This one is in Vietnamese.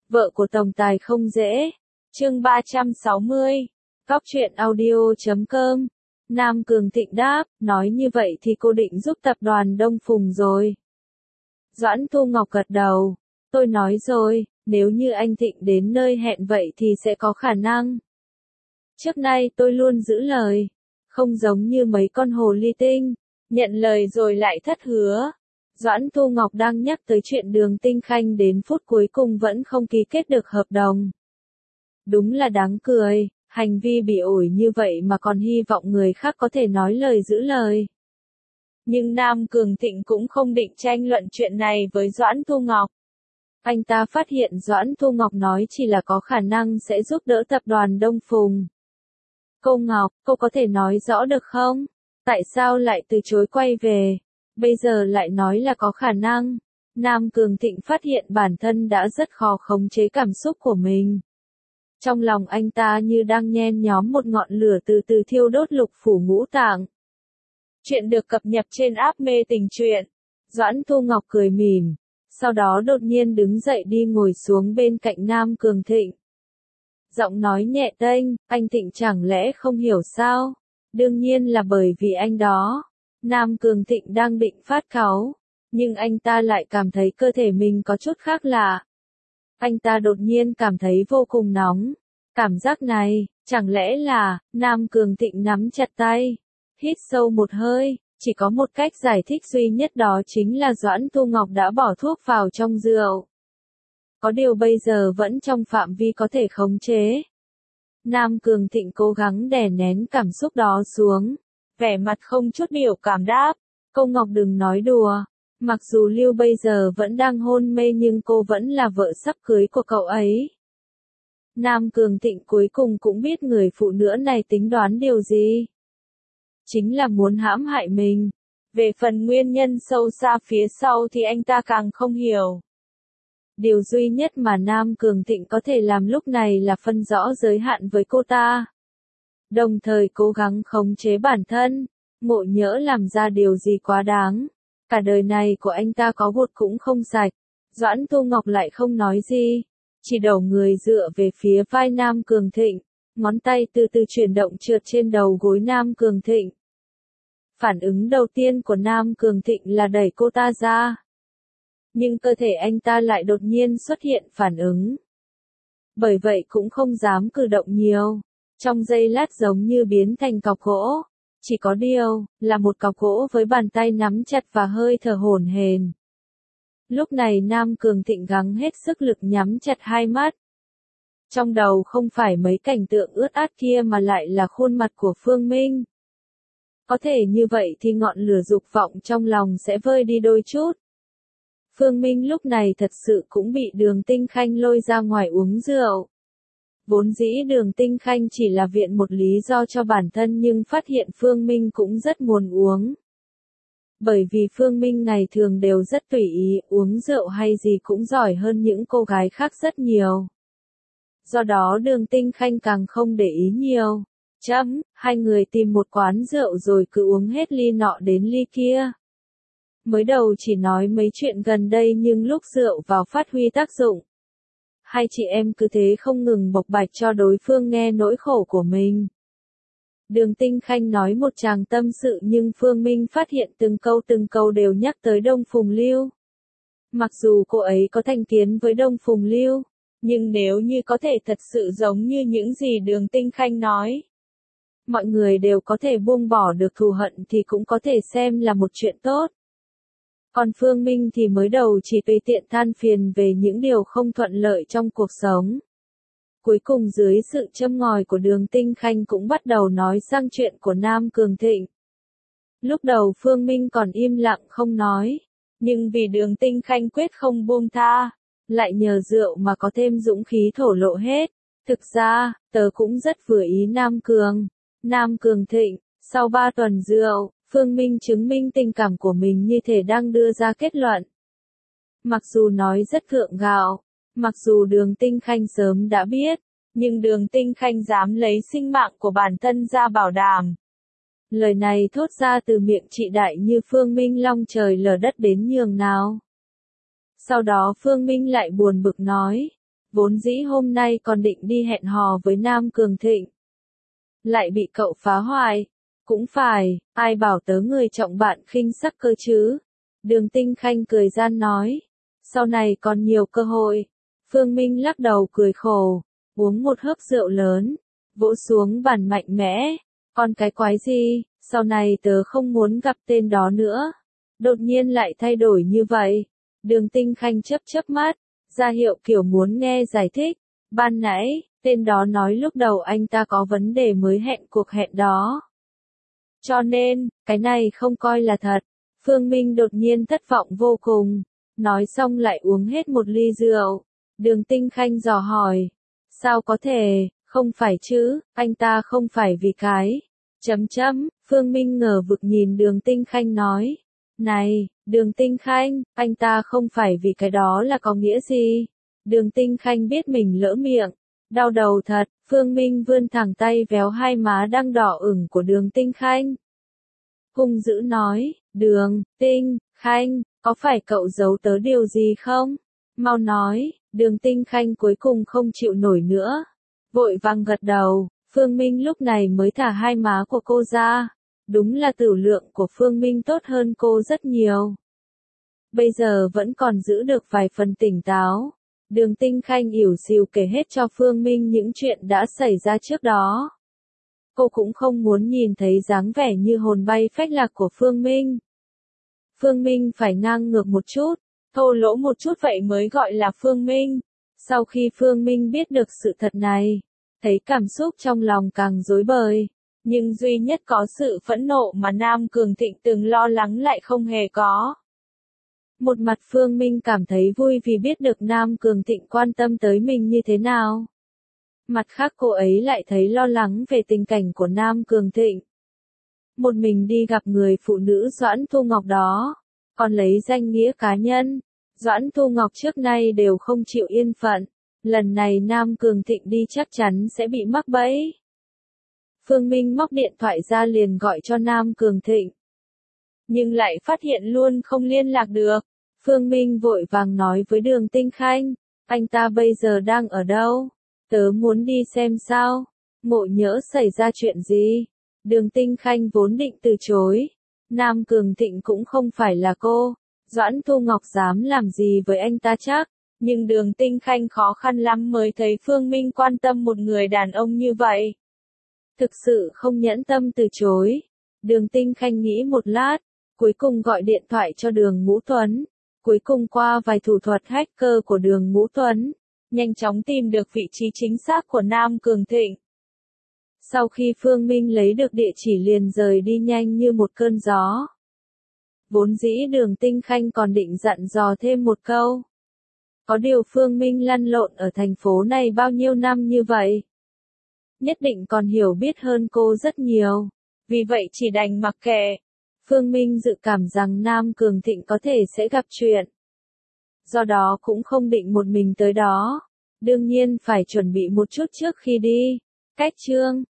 Vợ của tổng tài không dễ. Chương 360. Góc truyện audio.com. Nam Cường Thịnh đáp, nói như vậy thì cô định giúp tập đoàn Đông Phùng rồi. Doãn Thu Ngọc gật đầu. Tôi nói rồi, nếu như anh Thịnh đến nơi hẹn vậy thì sẽ có khả năng. Trước nay tôi luôn giữ lời. Không giống như mấy con hồ ly tinh, nhận lời rồi lại thất hứa. Doãn Thu Ngọc đang nhắc tới chuyện Đường Tinh Khanh đến phút cuối cùng vẫn không ký kết được hợp đồng. Đúng là đáng cười, hành vi bị ổi như vậy mà còn hy vọng người khác có thể nói lời giữ lời. Nhưng Nam Cường Thịnh cũng không định tranh luận chuyện này với Doãn Thu Ngọc. Anh ta phát hiện Doãn Thu Ngọc nói chỉ là có khả năng sẽ giúp đỡ tập đoàn Đông Phùng. Cô Ngọc, cô có thể nói rõ được không? Tại sao lại từ chối quay về? Bây giờ lại nói là có khả năng. Nam Cường Thịnh phát hiện bản thân đã rất khó khống chế cảm xúc của mình. Trong lòng anh ta như đang nhen nhóm một ngọn lửa từ từ thiêu đốt lục phủ ngũ tạng. Chuyện được cập nhật trên app Mê Tình Truyện. Doãn Thu Ngọc cười mỉm, sau đó đột nhiên đứng dậy đi ngồi xuống bên cạnh Nam Cường Thịnh. Giọng nói nhẹ tênh, anh Thịnh chẳng lẽ không hiểu sao? Đương nhiên là bởi vì anh đó. Nam Cường Thịnh đang định phát cáu, nhưng anh ta lại cảm thấy cơ thể mình có chút khác lạ. Anh ta đột nhiên cảm thấy vô cùng nóng. Cảm giác này, chẳng lẽ là, Nam Cường Thịnh nắm chặt tay, hít sâu một hơi, chỉ có một cách giải thích duy nhất đó chính là Doãn Thu Ngọc đã bỏ thuốc vào trong rượu. Có điều bây giờ vẫn trong phạm vi có thể khống chế. Nam Cường Thịnh cố gắng đè nén cảm xúc đó xuống, vẻ mặt không chút biểu cảm đáp, cô Ngọc đừng nói đùa, mặc dù Lưu bây giờ vẫn đang hôn mê nhưng cô vẫn là vợ sắp cưới của cậu ấy. Nam Cường Thịnh cuối cùng cũng biết người phụ nữ này tính đoán điều gì. Chính là muốn hãm hại mình. Về phần nguyên nhân sâu xa phía sau thì anh ta càng không hiểu. Điều duy nhất mà Nam Cường Thịnh có thể làm lúc này là phân rõ giới hạn với cô ta. Đồng thời cố gắng khống chế bản thân, ngộ nhỡ làm ra điều gì quá đáng. Cả đời này của anh ta có bột cũng không sạch. Doãn Thu Ngọc lại không nói gì, chỉ đầu người dựa về phía vai Nam Cường Thịnh, ngón tay từ từ chuyển động trượt trên đầu gối Nam Cường Thịnh. Phản ứng đầu tiên của Nam Cường Thịnh là đẩy cô ta ra. Nhưng cơ thể anh ta lại đột nhiên xuất hiện phản ứng. Bởi vậy cũng không dám cử động nhiều. Trong giây lát giống như biến thành cọc gỗ. Chỉ có điều, là một cọc gỗ với bàn tay nắm chặt và hơi thở hổn hển. Lúc này Nam Cường Thịnh gắng hết sức lực nhắm chặt hai mắt. Trong đầu không phải mấy cảnh tượng ướt át kia mà lại là khuôn mặt của Phương Minh. Có thể như vậy thì ngọn lửa dục vọng trong lòng sẽ vơi đi đôi chút. Phương Minh lúc này thật sự cũng bị Đường Tinh Khanh lôi ra ngoài uống rượu. Vốn dĩ Đường Tinh Khanh chỉ là viện một lý do cho bản thân nhưng phát hiện Phương Minh cũng rất muốn uống. Bởi vì Phương Minh ngày thường đều rất tùy ý, uống rượu hay gì cũng giỏi hơn những cô gái khác rất nhiều. Do đó Đường Tinh Khanh càng không để ý nhiều. Hai người tìm một quán rượu rồi cứ uống hết ly nọ đến ly kia. Mới đầu chỉ nói mấy chuyện gần đây nhưng lúc rượu vào phát huy tác dụng. Hai chị em cứ thế không ngừng bộc bạch cho đối phương nghe nỗi khổ của mình. Đường Tinh Khanh nói một tràng tâm sự nhưng Phương Minh phát hiện từng câu đều nhắc tới Đông Phùng Lưu. Mặc dù cô ấy có thành kiến với Đông Phùng Lưu, nhưng nếu như có thể thật sự giống như những gì Đường Tinh Khanh nói, mọi người đều có thể buông bỏ được thù hận thì cũng có thể xem là một chuyện tốt. Còn Phương Minh thì mới đầu chỉ tùy tiện than phiền về những điều không thuận lợi trong cuộc sống. Cuối cùng dưới sự châm ngòi của Đường Tinh Khanh cũng bắt đầu nói sang chuyện của Nam Cường Thịnh. Lúc đầu Phương Minh còn im lặng không nói, nhưng vì Đường Tinh Khanh quyết không buông tha, lại nhờ rượu mà có thêm dũng khí thổ lộ hết. Thực ra, tớ cũng rất vừa ý Nam Cường Thịnh. Sau 3 tuần rượu, Phương Minh chứng minh tình cảm của mình như thể đang đưa ra kết luận. Mặc dù nói rất thượng gạo, mặc dù Đường Tinh Khanh sớm đã biết, nhưng Đường Tinh Khanh dám lấy sinh mạng của bản thân ra bảo đảm. Lời này thốt ra từ miệng chị đại như Phương Minh long trời lở đất đến nhường nào. Sau đó Phương Minh lại buồn bực nói, Vốn dĩ hôm nay còn định đi hẹn hò với Nam Cường Thịnh. Lại bị cậu phá hoại. Cũng phải, ai bảo tớ người trọng bạn khinh sắc cơ chứ. Đường Tinh Khanh cười gian nói. Sau này còn nhiều cơ hội. Phương Minh lắc đầu cười khổ. Uống một hớp rượu lớn. Vỗ xuống bàn mạnh mẽ. Còn cái quái gì, sau này tớ không muốn gặp tên đó nữa. Đột nhiên lại thay đổi như vậy. Đường Tinh Khanh chớp chớp mắt. Ra hiệu kiểu muốn nghe giải thích. Ban nãy, tên đó nói lúc đầu anh ta có vấn đề mới hẹn cuộc hẹn đó. Cho nên, cái này không coi là thật. Phương Minh đột nhiên thất vọng vô cùng. Nói xong lại uống hết một ly rượu. Đường Tinh Khanh dò hỏi. Sao có thể, không phải chứ, anh ta không phải vì cái. Phương Minh ngờ vực nhìn Đường Tinh Khanh nói. Này, Đường Tinh Khanh, anh ta không phải vì cái đó là có nghĩa gì? Đường Tinh Khanh biết mình lỡ miệng. Đau đầu thật, Phương Minh vươn thẳng tay véo hai má đang đỏ ửng của Đường Tinh Khanh. Hung dữ nói, Đường, Tinh, Khanh, có phải cậu giấu tớ điều gì không? Mau nói, Đường Tinh Khanh cuối cùng không chịu nổi nữa. Vội vàng gật đầu, Phương Minh lúc này mới thả hai má của cô ra. Đúng là tửu lượng của Phương Minh tốt hơn cô rất nhiều. Bây giờ vẫn còn giữ được vài phần tỉnh táo. Đường Tinh Khanh ỉu xìu kể hết cho Phương Minh những chuyện đã xảy ra trước đó. Cô cũng không muốn nhìn thấy dáng vẻ như hồn bay phách lạc của Phương Minh. Phương Minh phải ngang ngược một chút, thô lỗ một chút vậy mới gọi là Phương Minh. Sau khi Phương Minh biết được sự thật này, thấy cảm xúc trong lòng càng rối bời. Nhưng duy nhất có sự phẫn nộ mà Nam Cường Thịnh từng lo lắng lại không hề có. Một mặt Phương Minh cảm thấy vui vì biết được Nam Cường Thịnh quan tâm tới mình như thế nào. Mặt khác cô ấy lại thấy lo lắng về tình cảnh của Nam Cường Thịnh. Một mình đi gặp người phụ nữ Doãn Thu Ngọc đó, còn lấy danh nghĩa cá nhân. Doãn Thu Ngọc trước nay đều không chịu yên phận. Lần này Nam Cường Thịnh đi chắc chắn sẽ bị mắc bẫy. Phương Minh móc điện thoại ra liền gọi cho Nam Cường Thịnh. Nhưng lại phát hiện luôn không liên lạc được. Phương Minh vội vàng nói với Đường Tinh Khanh, anh ta bây giờ đang ở đâu? Tớ muốn đi xem sao. Ngộ nhỡ xảy ra chuyện gì? Đường Tinh Khanh vốn định từ chối. Nam Cường Thịnh cũng không phải là cô. Doãn Thu Ngọc dám làm gì với anh ta chắc. Nhưng Đường Tinh Khanh khó khăn lắm mới thấy Phương Minh quan tâm một người đàn ông như vậy. Thực sự không nhẫn tâm từ chối. Đường Tinh Khanh nghĩ một lát, cuối cùng gọi điện thoại cho Đường Ngũ Tuấn. Cuối cùng qua vài thủ thuật hacker của Đường Ngũ Tuấn, nhanh chóng tìm được vị trí chính xác của Nam Cường Thịnh. Sau khi Phương Minh lấy được địa chỉ liền rời đi nhanh như một cơn gió. Vốn dĩ Đường Tinh Khanh còn định dặn dò thêm một câu. Có điều Phương Minh lăn lộn ở thành phố này bao nhiêu năm như vậy. Nhất định còn hiểu biết hơn cô rất nhiều. Vì vậy chỉ đành mặc kệ. Phương Minh dự cảm rằng Nam Cường Thịnh có thể sẽ gặp chuyện. Do đó cũng không định một mình tới đó. Đương nhiên phải chuẩn bị một chút trước khi đi. Cách chương